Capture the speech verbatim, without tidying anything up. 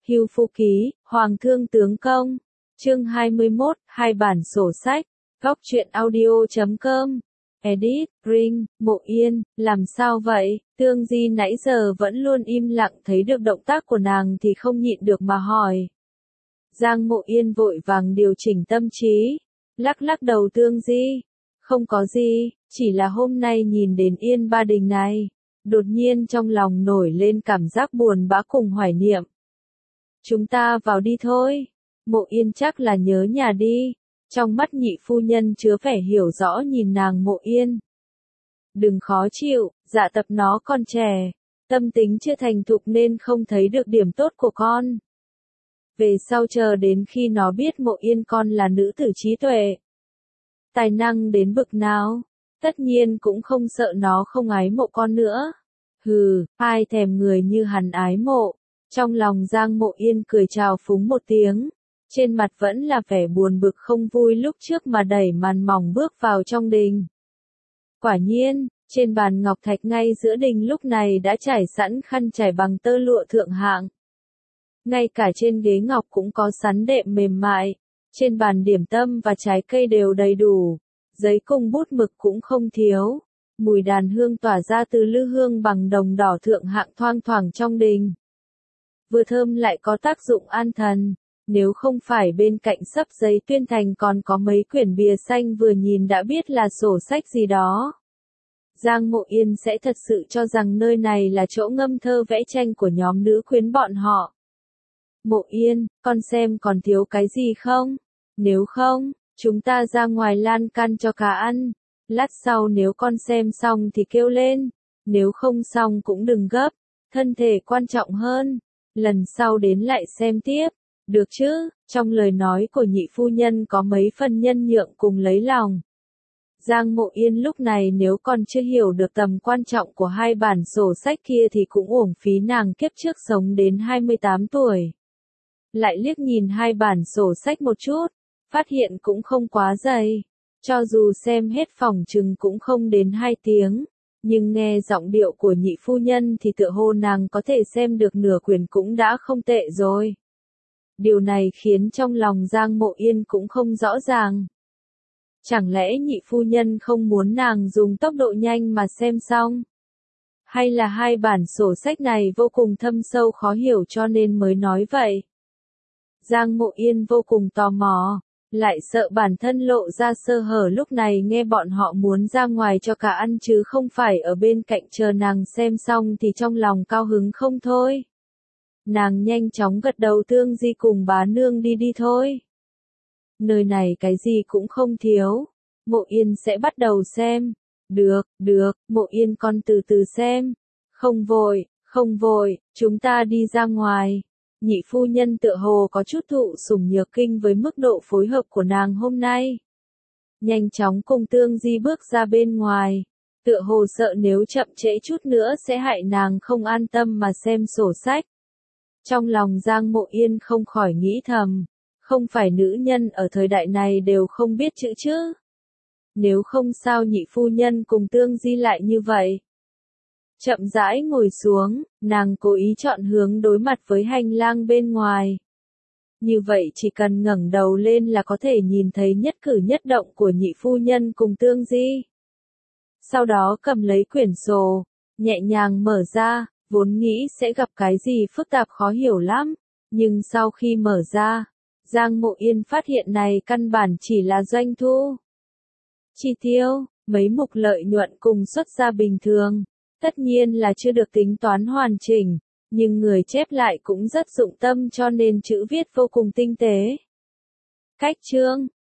Hưu Phu Ký, Hoàng Thương Tướng Công. Chương hai mươi mốt, hai bản sổ sách. Góc truyện audio chấm com. Edit, Ring, Mộ Yên, làm sao vậy? Tương Di nãy giờ vẫn luôn im lặng, thấy được động tác của nàng thì không nhịn được mà hỏi. Giang Mộ Yên vội vàng điều chỉnh tâm trí, lắc lắc đầu. Tương Di, không có gì, chỉ là hôm nay nhìn đến Yên Ba Đình này, đột nhiên trong lòng nổi lên cảm giác buồn bã cùng hoài niệm. Chúng ta vào đi thôi. Mộ Yên chắc là nhớ nhà đi. Trong mắt nhị phu nhân chứa vẻ hiểu rõ nhìn nàng. Mộ Yên, đừng khó chịu, Dạ Tập nó còn trẻ, tâm tính chưa thành thục nên không thấy được điểm tốt của con. Về sau chờ đến khi nó biết Mộ Yên con là nữ tử trí tuệ, tài năng đến bực nào, tất nhiên cũng không sợ nó không ái mộ con nữa. Hừ, ai thèm người như hắn ái mộ. Trong lòng Giang Mộ Yên cười trào phúng một tiếng, trên mặt vẫn là vẻ buồn bực không vui lúc trước mà đẩy màn mỏng bước vào trong đình. Quả nhiên, trên bàn ngọc thạch ngay giữa đình lúc này đã trải sẵn khăn trải bằng tơ lụa thượng hạng. Ngay cả trên ghế ngọc cũng có sắn đệm mềm mại, trên bàn điểm tâm và trái cây đều đầy đủ, giấy cùng bút mực cũng không thiếu. Mùi đàn hương tỏa ra từ lư hương bằng đồng đỏ thượng hạng thoang thoảng trong đình. Vừa thơm lại có tác dụng an thần, nếu không phải bên cạnh sấp giấy tuyên thành còn có mấy quyển bìa xanh vừa nhìn đã biết là sổ sách gì đó, Giang Mộ Yên sẽ thật sự cho rằng nơi này là chỗ ngâm thơ vẽ tranh của nhóm nữ quyến bọn họ. Mộ Yên, con xem còn thiếu cái gì không? Nếu không, chúng ta ra ngoài lan can cho cá ăn. Lát sau nếu con xem xong thì kêu lên, nếu không xong cũng đừng gấp, thân thể quan trọng hơn, lần sau đến lại xem tiếp, được chứ? Trong lời nói của nhị phu nhân có mấy phần nhân nhượng cùng lấy lòng. Giang Mộ Yên lúc này nếu còn chưa hiểu được tầm quan trọng của hai bản sổ sách kia thì cũng uổng phí nàng kiếp trước sống đến hai mươi tám tuổi. Lại liếc nhìn hai bản sổ sách một chút, phát hiện cũng không quá dày. Cho dù xem hết phòng chừng cũng không đến hai tiếng, nhưng nghe giọng điệu của nhị phu nhân thì tựa hồ nàng có thể xem được nửa quyển cũng đã không tệ rồi. Điều này khiến trong lòng Giang Mộ Yên cũng không rõ ràng. Chẳng lẽ nhị phu nhân không muốn nàng dùng tốc độ nhanh mà xem xong? Hay là hai bản sổ sách này vô cùng thâm sâu khó hiểu cho nên mới nói vậy? Giang Mộ Yên vô cùng tò mò, lại sợ bản thân lộ ra sơ hở lúc này nghe bọn họ muốn ra ngoài cho cả ăn chứ không phải ở bên cạnh chờ nàng xem xong thì trong lòng cao hứng không thôi. Nàng nhanh chóng gật đầu. Tương Di cùng bá nương đi đi thôi. Nơi này cái gì cũng không thiếu. Mộ Yên sẽ bắt đầu xem. Được, được, Mộ Yên con từ từ xem. Không vội, không vội, chúng ta đi ra ngoài. Nhị phu nhân tựa hồ có chút thụ sủng nhược kinh với mức độ phối hợp của nàng hôm nay. Nhanh chóng cùng Tương Di bước ra bên ngoài. Tựa hồ sợ nếu chậm trễ chút nữa sẽ hại nàng không an tâm mà xem sổ sách. Trong lòng Giang Mộ Yên không khỏi nghĩ thầm, không phải nữ nhân ở thời đại này đều không biết chữ chứ? Nếu không sao nhị phu nhân cùng Tương Di lại như vậy? Chậm rãi ngồi xuống, nàng cố ý chọn hướng đối mặt với hành lang bên ngoài. Như vậy chỉ cần ngẩng đầu lên là có thể nhìn thấy nhất cử nhất động của nhị phu nhân cùng Tương Di. Sau đó cầm lấy quyển sổ, nhẹ nhàng mở ra, vốn nghĩ sẽ gặp cái gì phức tạp khó hiểu lắm, nhưng sau khi mở ra, Giang Mộ Yên phát hiện này căn bản chỉ là doanh thu, chi tiêu, mấy mục lợi nhuận cùng xuất ra bình thường. Tất nhiên là chưa được tính toán hoàn chỉnh, nhưng người chép lại cũng rất dụng tâm cho nên chữ viết vô cùng tinh tế. Cách chương,